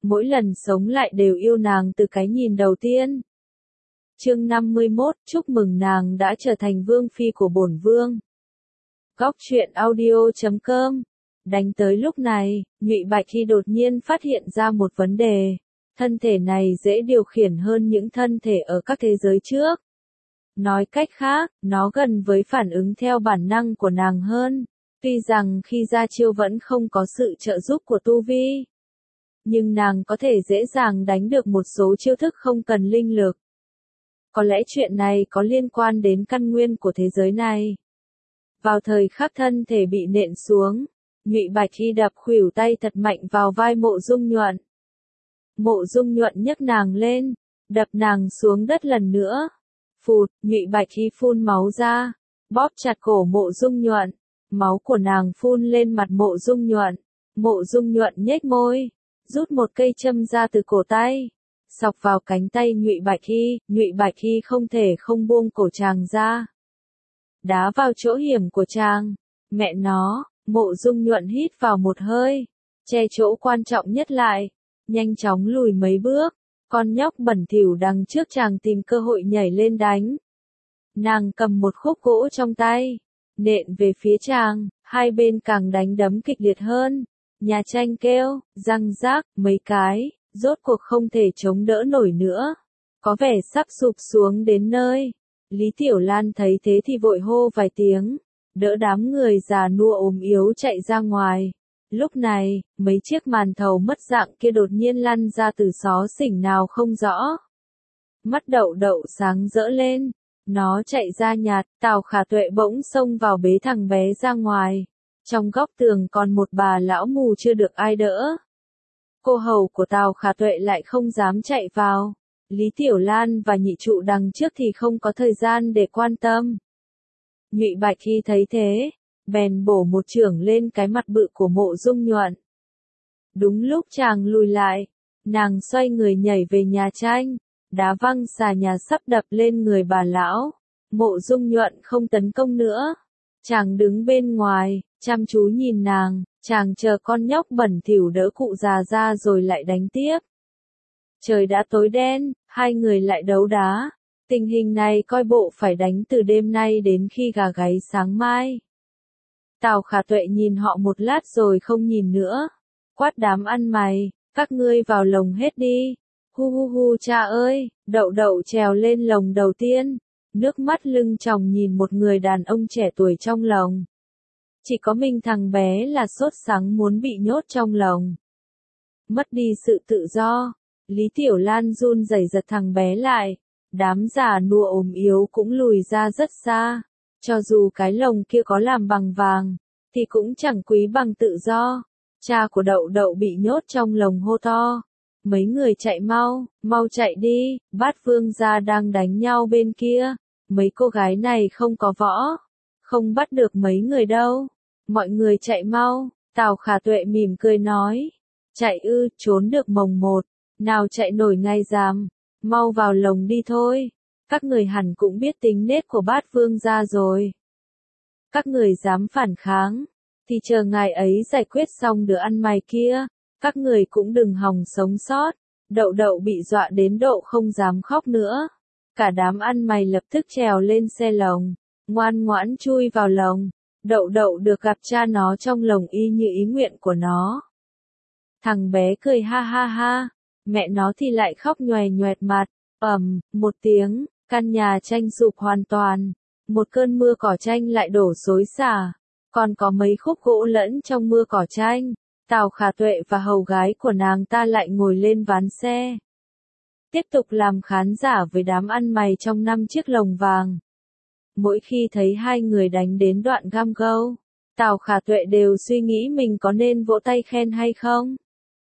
mỗi lần sống lại đều yêu nàng từ cái nhìn đầu tiên. Chương 51, chúc mừng nàng đã trở thành vương phi của bổn vương. Góc truyện audio.com. Đánh tới lúc này, Nhụy Bạch Hy đột nhiên phát hiện ra một vấn đề. Thân thể này dễ điều khiển hơn những thân thể ở các thế giới trước. Nói cách khác, nó gần với phản ứng theo bản năng của nàng hơn. Tuy rằng khi ra chiêu vẫn không có sự trợ giúp của tu vi. Nhưng nàng có thể dễ dàng đánh được một số chiêu thức không cần linh lực. Có lẽ chuyện này có liên quan đến căn nguyên của thế giới này. Vào thời khắc thân thể bị nện xuống, Nhụy Bạch Hy đập khuỷu tay thật mạnh vào vai Mộ Dung Nhuận. Mộ Dung Nhuận nhấc nàng lên, đập nàng xuống đất lần nữa. Phụt, Nhụy Bạch Hy phun máu ra, bóp chặt cổ Mộ Dung Nhuận. Máu của nàng phun lên mặt Mộ Dung Nhuận. Mộ Dung Nhuận nhếch môi, rút một cây châm ra từ cổ tay, xọc vào cánh tay Nhụy Bạch Hy. Nhụy Bạch Hy không thể không buông cổ chàng ra. Đá vào chỗ hiểm của chàng. Mẹ nó, Mộ Dung Nhuận hít vào một hơi, che chỗ quan trọng nhất lại, nhanh chóng lùi mấy bước. Con nhóc bẩn thỉu đằng trước chàng tìm cơ hội nhảy lên đánh. Nàng cầm một khúc gỗ trong tay, nện về phía chàng, hai bên càng đánh đấm kịch liệt hơn. Nhà tranh kêu, răng rác, mấy cái, rốt cuộc không thể chống đỡ nổi nữa. Có vẻ sắp sụp xuống đến nơi. Lý Tiểu Lan thấy thế thì vội hô vài tiếng, đỡ đám người già nua ốm yếu chạy ra ngoài. Lúc này, mấy chiếc màn thầu mất dạng kia đột nhiên lăn ra từ xó xỉnh nào không rõ. Mắt Đậu Đậu sáng rỡ lên, nó chạy ra nhạt. Tào Khả Tuệ bỗng xông vào bế thằng bé ra ngoài. Trong góc tường còn một bà lão mù chưa được ai đỡ. Cô hầu của Tào Khả Tuệ lại không dám chạy vào. Lý Tiểu Lan và nhị trụ đằng trước thì không có thời gian để quan tâm. Nhụy Bạch Hy thấy thế, bèn bổ một chưởng lên cái mặt bự của Mộ Dung Nhuận. Đúng lúc chàng lùi lại, nàng xoay người nhảy về nhà tranh, đá văng xà nhà sắp đập lên người bà lão. Mộ Dung Nhuận không tấn công nữa. Chàng đứng bên ngoài, chăm chú nhìn nàng, chàng chờ con nhóc bẩn thỉu đỡ cụ già ra rồi lại đánh tiếp. Trời đã tối đen, hai người lại đấu đá. Tình hình này coi bộ phải đánh từ đêm nay đến khi gà gáy sáng mai. Tào Khả Tuệ nhìn họ một lát rồi không nhìn nữa. Quát đám ăn mày, các ngươi vào lồng hết đi. Hu hu hu cha ơi, Đậu Đậu trèo lên lồng đầu tiên. Nước mắt lưng tròng nhìn một người đàn ông trẻ tuổi trong lồng. Chỉ có mình thằng bé là sốt sắng muốn bị nhốt trong lồng. Mất đi sự tự do, Lý Tiểu Lan run rẩy giật thằng bé lại. Đám già nua ốm yếu cũng lùi ra rất xa. Cho dù cái lồng kia có làm bằng vàng, thì cũng chẳng quý bằng tự do. Cha của Đậu Đậu bị nhốt trong lồng hô to. Mấy người chạy mau, mau chạy đi, Bát Vương gia đang đánh nhau bên kia. Mấy cô gái này không có võ, không bắt được mấy người đâu. Mọi người chạy mau. Tào Khả Tuệ mỉm cười nói. Chạy ư, trốn được mồng một, nào chạy nổi ngay dám. Mau vào lồng đi thôi. Các người hẳn cũng biết tính nết của Bát Vương gia rồi. Các người dám phản kháng, thì chờ ngài ấy giải quyết xong đứa ăn mày kia, các người cũng đừng hòng sống sót. Đậu Đậu bị dọa đến độ không dám khóc nữa. Cả đám ăn mày lập tức trèo lên xe lồng, ngoan ngoãn chui vào lồng. Đậu Đậu được gặp cha nó trong lồng y như ý nguyện của nó. Thằng bé cười ha ha ha, mẹ nó thì lại khóc nhoè nhoẹt mặt. Một tiếng, căn nhà tranh sụp hoàn toàn. Một cơn mưa cỏ tranh lại đổ xối xả. Còn có mấy khúc gỗ lẫn trong mưa cỏ tranh. Tào Khả Tuệ và hầu gái của nàng ta lại ngồi lên ván xe. Tiếp tục làm khán giả với đám ăn mày trong 5 chiếc lồng vàng. Mỗi khi thấy hai người đánh đến đoạn gam gâu, Tào Khả Tuệ đều suy nghĩ mình có nên vỗ tay khen hay không.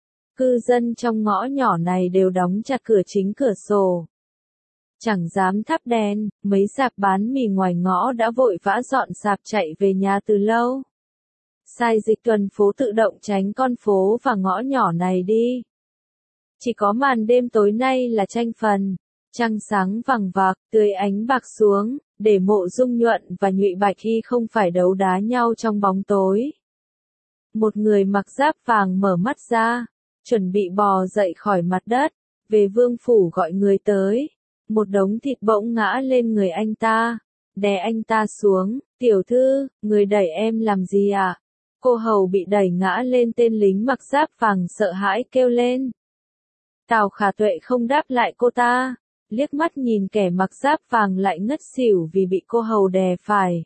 Cư dân trong ngõ nhỏ này đều đóng chặt cửa chính cửa sổ. Chẳng dám thắp đèn, mấy sạp bán mì ngoài ngõ đã vội vã dọn sạp chạy về nhà từ lâu. Sai dịch tuần phố tự động tránh con phố và ngõ nhỏ này đi. Chỉ có màn đêm tối nay là tranh phần, trăng sáng vằng vặc, tưới ánh bạc xuống, để Mộ Dung Nhuận và Nhụy Bạch Hy không phải đấu đá nhau trong bóng tối. Một người mặc giáp vàng mở mắt ra, chuẩn bị bò dậy khỏi mặt đất, về vương phủ gọi người tới. Một đống thịt bỗng ngã lên người anh ta, đè anh ta xuống. Tiểu thư, người đẩy em làm gì ạ? Cô hầu bị đẩy ngã lên, tên lính mặc giáp vàng sợ hãi kêu lên. Tào Khả Tuệ không đáp lại cô ta, liếc mắt nhìn kẻ mặc giáp vàng lại ngất xỉu vì bị cô hầu đè phải.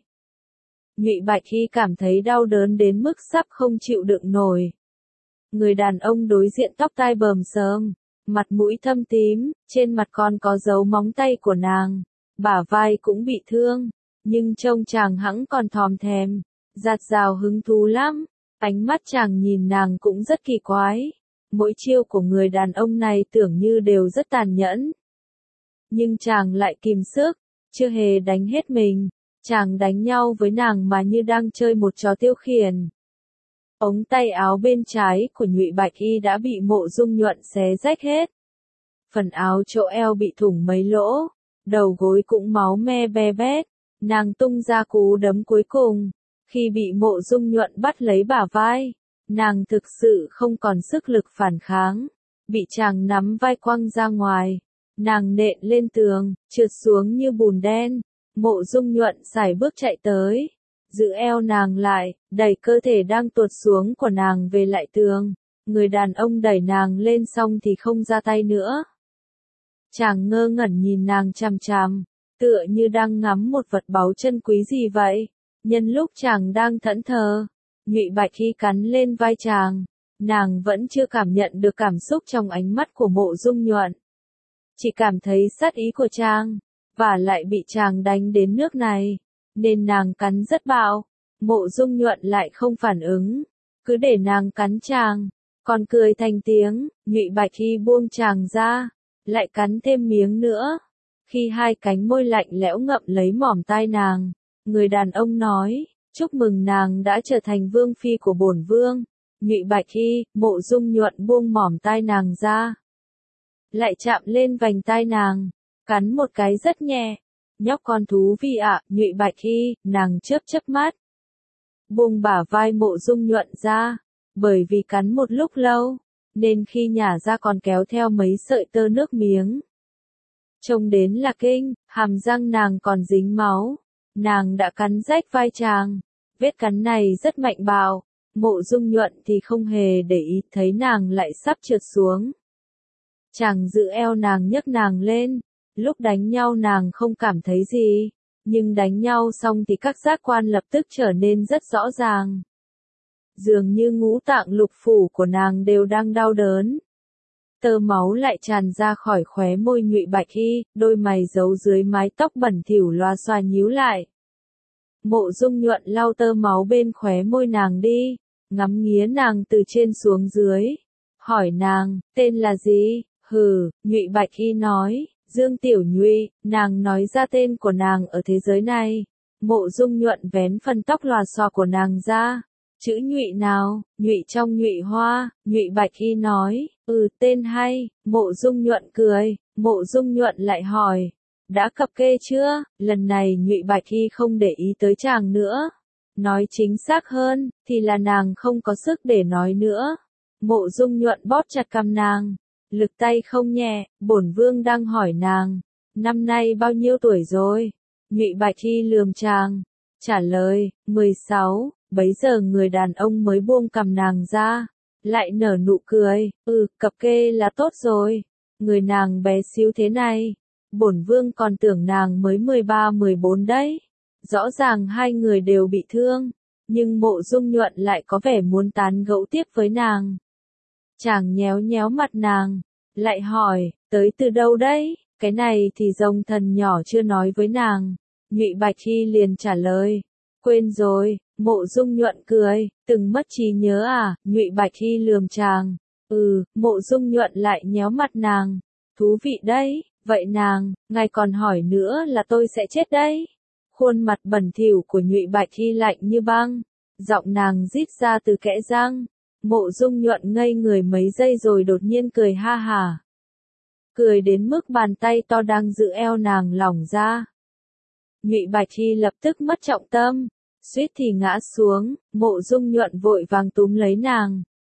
Nhụy Bạch Hy cảm thấy đau đớn đến mức sắp không chịu đựng nổi. Người đàn ông đối diện tóc tai bờm xờm, mặt mũi thâm tím, trên mặt còn có dấu móng tay của nàng, bả vai cũng bị thương, nhưng trông chàng hẵng còn thòm thèm, dạt dào hứng thú lắm. Ánh mắt chàng nhìn nàng cũng rất kỳ quái. Mỗi chiêu của người đàn ông này tưởng như đều rất tàn nhẫn. Nhưng chàng lại kìm sức, chưa hề đánh hết mình. Chàng đánh nhau với nàng mà như đang chơi một trò tiêu khiển. Ống tay áo bên trái của Nhụy Bạch Y đã bị Mộ Dung Nhuận xé rách hết. Phần áo chỗ eo bị thủng mấy lỗ, đầu gối cũng máu me be bét. Nàng tung ra cú đấm cuối cùng. Khi bị Mộ Dung Nhuận bắt lấy bả vai, nàng thực sự không còn sức lực phản kháng. Bị chàng nắm vai quăng ra ngoài. Nàng nện lên tường, trượt xuống như bùn đen. Mộ Dung Nhuận sải bước chạy tới, giữ eo nàng lại, đẩy cơ thể đang tuột xuống của nàng về lại tường. Người đàn ông đẩy nàng lên xong thì không ra tay nữa. Chàng ngơ ngẩn nhìn nàng chằm chằm, tựa như đang ngắm một vật báu chân quý gì vậy. Nhân lúc chàng đang thẫn thờ, Nhụy Bạch Hy cắn lên vai chàng. Nàng vẫn chưa cảm nhận được cảm xúc trong ánh mắt của Mộ Dung Nhuận, chỉ cảm thấy sát ý của chàng. Và lại bị chàng đánh đến nước này, nên nàng cắn rất bạo. Mộ Dung Nhuận lại không phản ứng, cứ để nàng cắn chàng, còn cười thành tiếng. Nhụy Bạch Hy buông chàng ra, lại cắn thêm miếng nữa. Khi hai cánh môi lạnh lẽo ngậm lấy mỏm tai nàng, người đàn ông nói, chúc mừng nàng đã trở thành vương phi của bổn vương. Nhụy Bạch Hy, Mộ Dung Nhuận buông mỏm tai nàng ra, lại chạm lên vành tai nàng, cắn một cái rất nhẹ. Nhóc con thú vị ạ. Nhụy Bạch Hy, nàng chớp chớp mắt, buông bả vai Mộ Dung Nhuận ra. Bởi vì cắn một lúc lâu, nên khi nhả ra còn kéo theo mấy sợi tơ nước miếng. Trông đến là kinh, hàm răng nàng còn dính máu. Nàng đã cắn rách vai chàng. Vết cắn này rất mạnh bạo. Mộ Dung Nhuận thì không hề để ý, thấy nàng lại sắp trượt xuống. Chàng giữ eo nàng nhấc nàng lên. Lúc đánh nhau nàng không cảm thấy gì, nhưng đánh nhau xong thì các giác quan lập tức trở nên rất rõ ràng. Dường như ngũ tạng lục phủ của nàng đều đang đau đớn. Tơ máu lại tràn ra khỏi khóe môi Nhụy Bạch Hy, đôi mày giấu dưới mái tóc bẩn thỉu loa xoa nhíu lại. Mộ Dung Nhuận lau tơ máu bên khóe môi nàng đi, ngắm nghía nàng từ trên xuống dưới, hỏi nàng, tên là gì? Hừ, Nhụy Bạch Hy nói, Dương Tiểu Nhụy. Nàng nói ra tên của nàng ở thế giới này. Mộ Dung Nhuận vén phần tóc lòa xòa của nàng ra. Chữ Nhụy nào? Nhụy trong Nhụy Hoa. Nhụy Bạch Hy nói, tên hay. Mộ Dung Nhuận cười. Mộ Dung Nhuận lại hỏi, đã cập kê chưa? Lần này Nhụy Bạch Hy không để ý tới chàng nữa. Nói chính xác hơn, thì là nàng không có sức để nói nữa. Mộ Dung Nhuận bóp chặt cằm nàng, lực tay không nhẹ. Bổn vương đang hỏi nàng, năm nay bao nhiêu tuổi rồi? Nhụy Bạch Hy lườm chàng, trả lời, 16. Bấy giờ người đàn ông mới buông cằm nàng ra, lại nở nụ cười, cập kê là tốt rồi. Người nàng bé xíu thế này, bổn vương còn tưởng nàng mới 13-14 đấy. Rõ ràng hai người đều bị thương, nhưng Mộ Dung Nhuận lại có vẻ muốn tán gẫu tiếp với nàng. Chàng nhéo nhéo mặt nàng, lại hỏi, tới từ đâu đấy? Cái này thì Rồng Thần nhỏ chưa nói với nàng. Nhụy Bạch Hy liền trả lời, quên rồi. Mộ Dung Nhuận cười, từng mất trí nhớ à? Nhụy Bạch Hy lườm chàng. Mộ Dung Nhuận lại nhéo mặt nàng. Thú vị đấy, vậy nàng, ngài còn hỏi nữa là tôi sẽ chết đấy. Khuôn mặt bẩn thỉu của Nhụy Bạch Hy lạnh như băng, giọng nàng rít ra từ kẽ răng. Mộ Dung Nhuận ngây người mấy giây rồi đột nhiên cười ha hả. Cười đến mức bàn tay to đang giữ eo nàng lỏng ra. Nhụy Bạch Hy lập tức mất trọng tâm, suýt thì ngã xuống. Mộ Dung Nhuận vội vàng túm lấy nàng,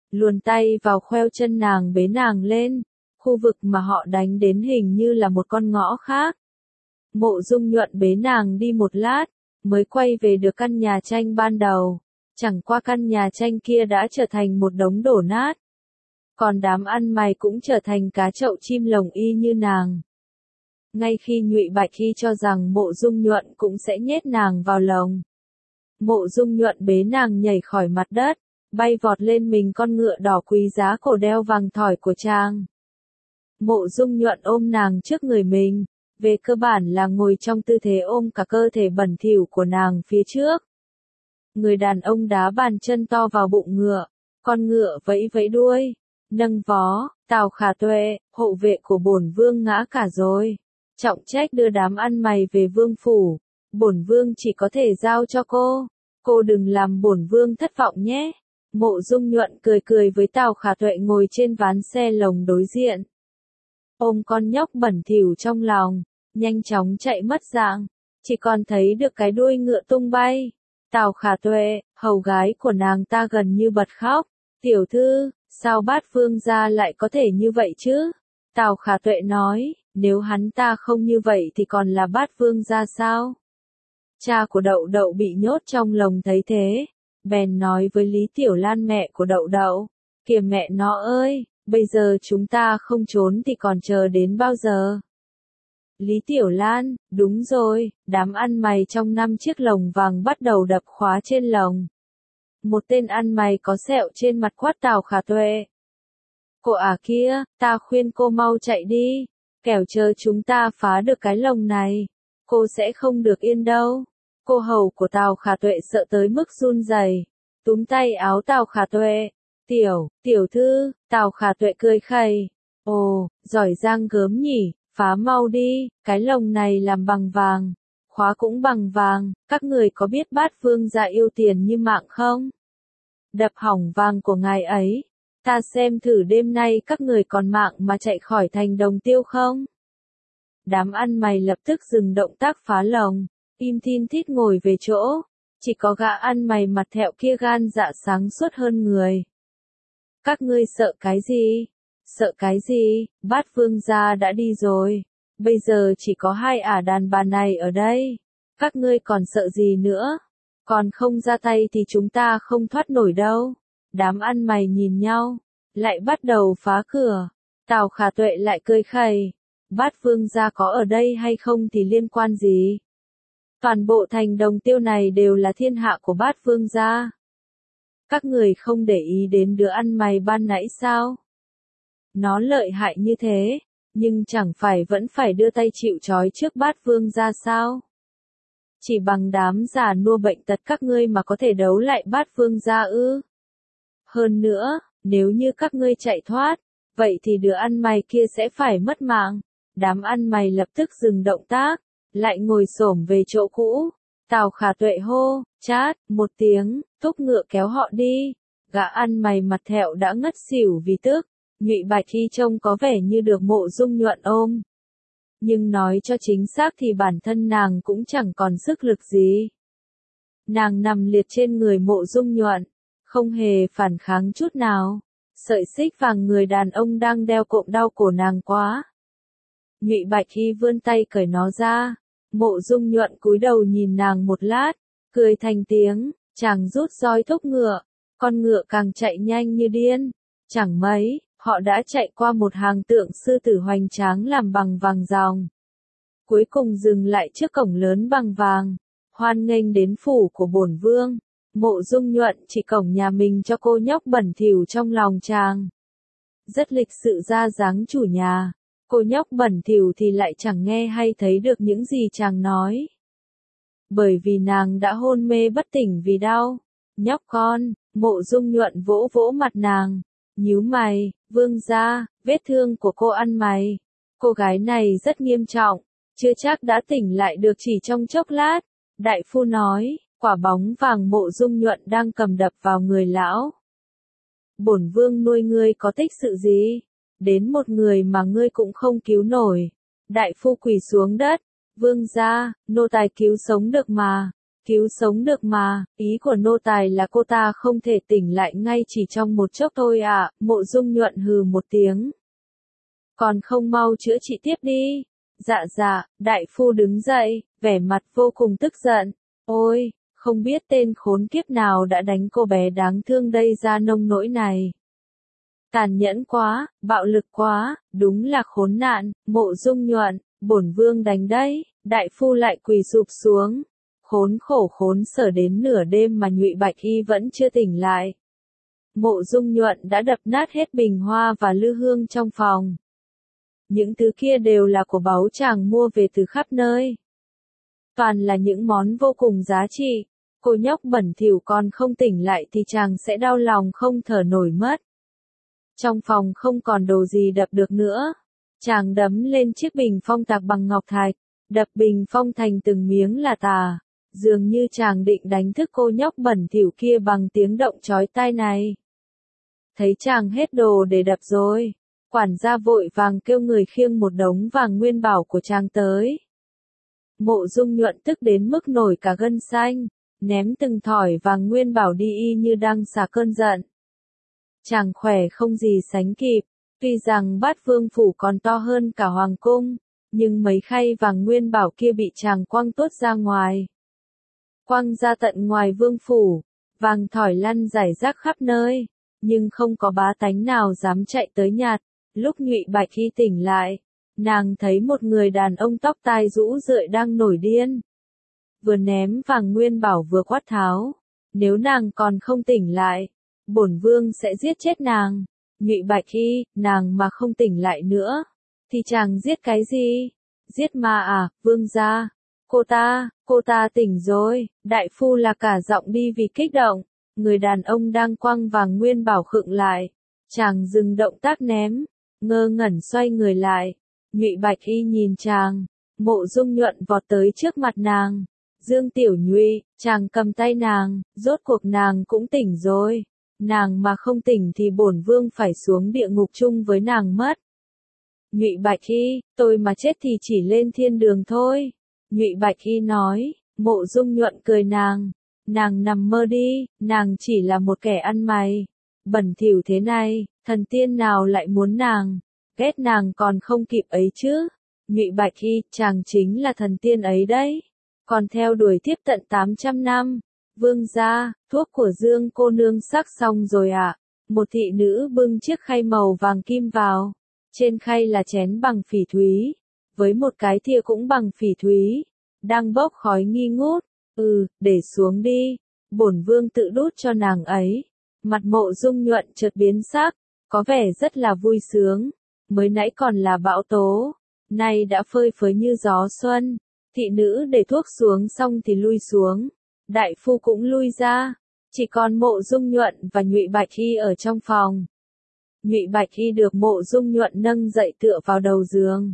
luồn tay vào khoeo chân nàng bế nàng lên. Khu vực mà họ đánh đến hình như là một con ngõ khác. Mộ Dung Nhuận bế nàng đi một lát, mới quay về được căn nhà tranh ban đầu. Chẳng qua căn nhà tranh kia đã trở thành một đống đổ nát. Còn đám ăn mày cũng trở thành cá chậu chim lồng y như nàng. Ngay khi Nhụy Bạch Hy cho rằng Mộ Dung Nhuận cũng sẽ nhét nàng vào lồng. Mộ Dung Nhuận bế nàng nhảy khỏi mặt đất, bay vọt lên mình con ngựa đỏ quý giá cổ đeo vàng thỏi của chàng. Mộ Dung Nhuận ôm nàng trước người mình, về cơ bản là ngồi trong tư thế ôm cả cơ thể bẩn thỉu của nàng phía trước. Người đàn ông đá bàn chân to vào bụng ngựa, con ngựa vẫy vẫy đuôi, nâng vó. Tào Khả Tuệ, hộ vệ của bổn vương ngã cả rồi. Trọng trách đưa đám ăn mày về vương phủ, bổn vương chỉ có thể giao cho cô đừng làm bổn vương thất vọng nhé. Mộ Dung Nhuận cười cười với Tào Khả Tuệ ngồi trên ván xe lồng đối diện. Ôm con nhóc bẩn thỉu trong lòng, nhanh chóng chạy mất dạng, chỉ còn thấy được cái đuôi ngựa tung bay. Tào Khả Tuệ, hầu gái của nàng ta gần như bật khóc. Tiểu thư, sao Bát Vương gia lại có thể như vậy chứ? Tào Khả Tuệ nói, nếu hắn ta không như vậy thì còn là Bát Vương gia sao? Cha của Đậu Đậu bị nhốt trong lồng thấy thế, bèn nói với Lý Tiểu Lan mẹ của Đậu Đậu, kìa mẹ nó ơi, bây giờ chúng ta không trốn thì còn chờ đến bao giờ? Lý Tiểu Lan, đúng rồi, đám ăn mày trong 5 chiếc lồng vàng bắt đầu đập khóa trên lồng. Một tên ăn mày có sẹo trên mặt quát Tào Khả Tuệ. Cô kia, ta khuyên cô mau chạy đi, kẻo chờ chúng ta phá được cái lồng này, cô sẽ không được yên đâu. Cô hầu của Tào Khả Tuệ sợ tới mức run rẩy, túm tay áo Tào Khả Tuệ. Tiểu thư, Tào Khả Tuệ cười khẩy. Ồ, giỏi giang gớm nhỉ, phá mau đi, cái lồng này làm bằng vàng, khóa cũng bằng vàng, các người có biết Bát Vương gia yêu tiền như mạng không? Đập hỏng vàng của ngài ấy, ta xem thử đêm nay các người còn mạng mà chạy khỏi thành Đồng Tiêu không? Đám ăn mày lập tức dừng động tác phá lồng, im thin thít ngồi về chỗ, chỉ có gã ăn mày mặt thẹo kia gan dạ sáng suốt hơn người. Các ngươi sợ cái gì? Sợ cái gì? Bát Vương gia đã đi rồi, bây giờ chỉ có hai ả đàn bà này ở đây, các ngươi còn sợ gì nữa? Còn không ra tay thì chúng ta không thoát nổi đâu. Đám ăn mày nhìn nhau, lại bắt đầu phá cửa. Tào Khả Tuệ lại cười khẩy. Bát Vương gia có ở đây hay không thì liên quan gì? Toàn bộ thành Đồng Tiêu này đều là thiên hạ của Bát Vương gia. Các người không để ý đến đứa ăn mày ban nãy sao? Nó lợi hại như thế, nhưng chẳng phải vẫn phải đưa tay chịu trói trước Bát Vương gia sao? Chỉ bằng đám già nua bệnh tật các ngươi mà có thể đấu lại Bát Vương gia ư? Hơn nữa, nếu như các ngươi chạy thoát, vậy thì đứa ăn mày kia sẽ phải mất mạng. Đám ăn mày lập tức dừng động tác, lại ngồi xổm về chỗ cũ. Tào Khả Tuệ hô, chát, một tiếng, thúc ngựa kéo họ đi. Gã ăn mày mặt thẹo đã ngất xỉu vì tức. Nhụy Bạch Hy trông có vẻ như được Mộ Dung Nhuận ôm. Nhưng nói cho chính xác thì bản thân nàng cũng chẳng còn sức lực gì. Nàng nằm liệt trên người Mộ Dung Nhuận, không hề phản kháng chút nào. Sợi xích vàng người đàn ông đang đeo cộm đau cổ nàng quá. Nhụy Bạch Hy vươn tay cởi nó ra. Mộ Dung Nhuận cúi đầu nhìn nàng một lát, cười thành tiếng, chàng rút roi thúc ngựa. Con ngựa càng chạy nhanh như điên. Chẳng mấy, họ đã chạy qua một hàng tượng sư tử hoành tráng làm bằng vàng ròng. Cuối cùng dừng lại trước cổng lớn bằng vàng. Hoan nghênh đến phủ của bổn vương. Mộ Dung Nhuận chỉ cổng nhà mình cho cô nhóc bẩn thỉu trong lòng chàng. Rất lịch sự ra dáng chủ nhà. Cô nhóc bẩn thỉu thì lại chẳng nghe hay thấy được những gì chàng nói. Bởi vì nàng đã hôn mê bất tỉnh vì đau. Nhóc con, Mộ Dung Nhuận vỗ vỗ mặt nàng. Nhíu mày, vương gia, vết thương của cô ăn mày. Cô gái này rất nghiêm trọng, chưa chắc đã tỉnh lại được chỉ trong chốc lát. Đại phu nói, quả bóng vàng Mộ Dung Nhuận đang cầm đập vào người lão. Bổn vương nuôi ngươi có tích sự gì? Đến một người mà ngươi cũng không cứu nổi. Đại phu quỳ xuống đất, vương gia, nô tài cứu sống được mà. Cứu sống được mà, ý của nô tài là cô ta không thể tỉnh lại ngay chỉ trong một chốc thôi à, Mộ Dung Nhuận hừ một tiếng. Còn không mau chữa trị tiếp đi. Dạ dạ, đại phu đứng dậy, vẻ mặt vô cùng tức giận. Ôi, không biết tên khốn kiếp nào đã đánh cô bé đáng thương đây ra nông nỗi này. Tàn nhẫn quá, bạo lực quá, đúng là khốn nạn, Mộ Dung Nhuận, bổn vương đánh đấy, đại phu lại quỳ sụp xuống. Khốn khổ khốn sở đến nửa đêm mà Nhụy Bạch Y vẫn chưa tỉnh lại. Mộ Dung Nhuận đã đập nát hết bình hoa và lư hương trong phòng. Những thứ kia đều là của báu chàng mua về từ khắp nơi. Toàn là những món vô cùng giá trị. Cô nhóc bẩn thỉu còn không tỉnh lại thì chàng sẽ đau lòng không thở nổi mất. Trong phòng không còn đồ gì đập được nữa. Chàng đấm lên chiếc bình phong tạc bằng ngọc thạch, đập bình phong thành từng miếng là tà. Dường như chàng định đánh thức cô nhóc bẩn thỉu kia bằng tiếng động chói tai này. Thấy chàng hết đồ để đập rồi, quản gia vội vàng kêu người khiêng một đống vàng nguyên bảo của chàng tới. Mộ Dung Nhuận tức đến mức nổi cả gân xanh, ném từng thỏi vàng nguyên bảo đi y như đang xả cơn giận. Chàng khỏe không gì sánh kịp, tuy rằng Bát Vương phủ còn to hơn cả hoàng cung, nhưng mấy khay vàng nguyên bảo kia bị chàng quăng tuốt ra ngoài. Quăng ra tận ngoài vương phủ, vàng thỏi lăn rải rác khắp nơi, nhưng không có bá tánh nào dám chạy tới nhặt. Lúc Nhụy Bạch Y tỉnh lại, nàng thấy một người đàn ông tóc tai rũ rượi đang nổi điên. Vừa ném vàng nguyên bảo vừa quát tháo, nếu nàng còn không tỉnh lại, bổn vương sẽ giết chết nàng. Nhụy Bạch Y, nàng mà không tỉnh lại nữa, thì chàng giết cái gì? Giết ma à, vương gia? Cô ta tỉnh rồi, đại phu là cả giọng đi vì kích động. Người đàn ông đang quăng vàng nguyên bảo khựng lại. Chàng dừng động tác ném, ngơ ngẩn xoay người lại. Nhụy Bạch Y nhìn chàng, Mộ Dung Nhuận vọt tới trước mặt nàng. Dương Tiểu Nhụy, chàng cầm tay nàng, rốt cuộc nàng cũng tỉnh rồi. Nàng mà không tỉnh thì bổn vương phải xuống địa ngục chung với nàng mất. Nhụy Bạch Y, tôi mà chết thì chỉ lên thiên đường thôi. Nhụy Bạch Y nói. Mộ Dung Nhuận cười nàng nằm mơ đi, nàng chỉ là một kẻ ăn mày. Bẩn thỉu thế này, thần tiên nào lại muốn nàng, ghét nàng còn không kịp ấy chứ. Nhụy Bạch Y, chàng chính là thần tiên ấy đấy. Còn theo đuổi tiếp tận 800 năm. Vương gia, thuốc của Dương cô nương sắc xong rồi ạ. Một thị nữ bưng chiếc khay màu vàng kim vào. Trên khay là chén bằng phỉ thúy, với một cái thìa cũng bằng phỉ thúy, đang bốc khói nghi ngút. Để xuống đi, bổn vương tự đút cho nàng ấy. Mặt Mộ Dung Nhuận chợt biến sắc, có vẻ rất là vui sướng. Mới nãy còn là bão tố, nay đã phơi phới như gió xuân. Thị nữ để thuốc xuống xong thì lui xuống, đại phu cũng lui ra, chỉ còn Mộ Dung Nhuận và Nhụy Bạch Y ở trong phòng. Nhụy Bạch Y được Mộ Dung Nhuận nâng dậy tựa vào đầu giường.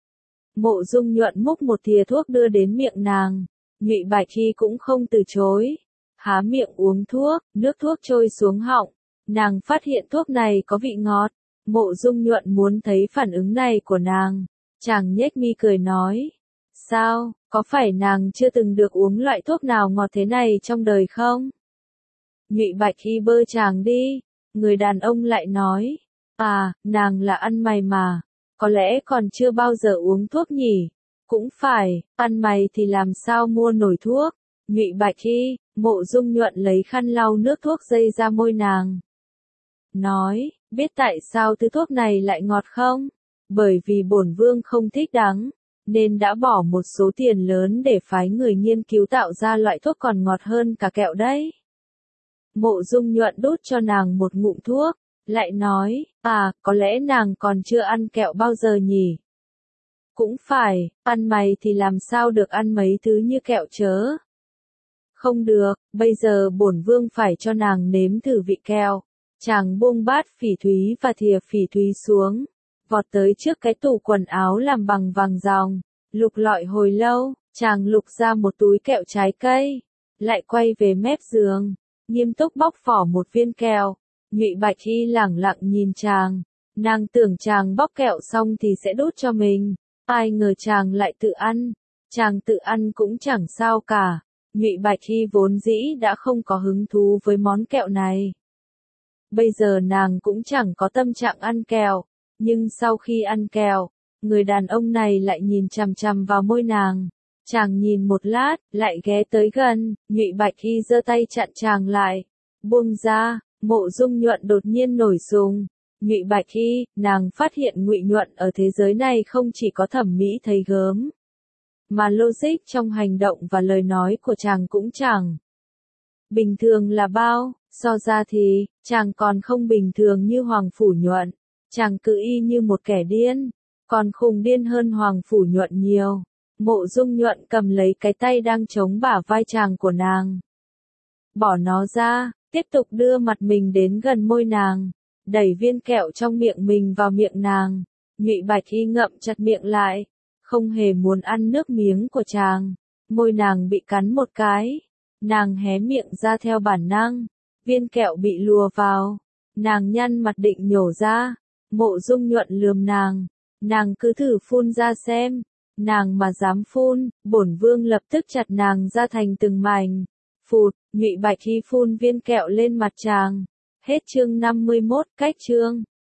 Mộ Dung Nhuận múc một thìa thuốc đưa đến miệng nàng. Nhụy Bạch Y cũng không từ chối, há miệng uống thuốc, nước thuốc trôi xuống họng. Nàng phát hiện thuốc này có vị ngọt. Mộ Dung Nhuận muốn thấy phản ứng này của nàng. Chàng nhếch mi cười nói, sao, có phải nàng chưa từng được uống loại thuốc nào ngọt thế này trong đời không? Nhụy Bạch Y bơ chàng đi. Người đàn ông lại nói, nàng là ăn mày mà, có lẽ còn chưa bao giờ uống thuốc nhỉ. Cũng phải, ăn mày thì làm sao mua nổi thuốc. Nhụy Bạch Y, Mộ Dung Nhuận lấy khăn lau nước thuốc dây ra môi nàng. Nói, biết tại sao thứ thuốc này lại ngọt không? Bởi vì bổn vương không thích đắng, nên đã bỏ một số tiền lớn để phái người nghiên cứu tạo ra loại thuốc còn ngọt hơn cả kẹo đấy. Mộ Dung Nhuận đút cho nàng một ngụm thuốc, lại nói, có lẽ nàng còn chưa ăn kẹo bao giờ nhỉ? Cũng phải, ăn mày thì làm sao được ăn mấy thứ như kẹo chớ. Không được, bây giờ bổn vương phải cho nàng nếm thử vị kẹo. Chàng buông bát phỉ thúy và thìa phỉ thúy xuống, vọt tới trước cái tủ quần áo làm bằng vàng ròng, lục lọi hồi lâu, chàng lục ra một túi kẹo trái cây, lại quay về mép giường, nghiêm túc bóc vỏ một viên kẹo. Nhụy Bạch Y lẳng lặng nhìn chàng, nàng tưởng chàng bóc kẹo xong thì sẽ đút cho mình, ai ngờ chàng lại tự ăn. Chàng tự ăn cũng chẳng sao cả, Nhụy Bạch Hy vốn dĩ đã không có hứng thú với món kẹo này. Bây giờ nàng cũng chẳng có tâm trạng ăn kẹo, nhưng sau khi ăn kẹo, người đàn ông này lại nhìn chằm chằm vào môi nàng. Chàng nhìn một lát, lại ghé tới gần, Nhụy Bạch Hy giơ tay chặn chàng lại. Buông ra, Mộ Dung Nhuận đột nhiên nổi sùng. Nhụy Bạch Hy, nàng phát hiện Ngụy Nhuận ở thế giới này không chỉ có thẩm mỹ thấy gớm, mà logic trong hành động và lời nói của chàng cũng chẳng bình thường là bao. So ra thì, chàng còn không bình thường như Hoàng Phủ Nhuận. Chàng cứ y như một kẻ điên, còn khùng điên hơn Hoàng Phủ Nhuận nhiều. Mộ Dung Nhuận cầm lấy cái tay đang chống bả vai chàng của nàng, bỏ nó ra, tiếp tục đưa mặt mình đến gần môi nàng, đẩy viên kẹo trong miệng mình vào miệng nàng. Nhụy Bạch Hy ngậm chặt miệng lại, không hề muốn ăn nước miếng của chàng. Môi nàng bị cắn một cái, nàng hé miệng ra theo bản năng, viên kẹo bị lùa vào, nàng nhăn mặt định nhổ ra. Mộ Dung Nhuận lườm nàng cứ thử phun ra xem. Nàng mà dám phun, bổn vương lập tức chặt nàng ra thành từng mảnh. Phụt, Nhụy Bạch Hy phun viên kẹo lên mặt chàng. Hết chương 51, cách chương.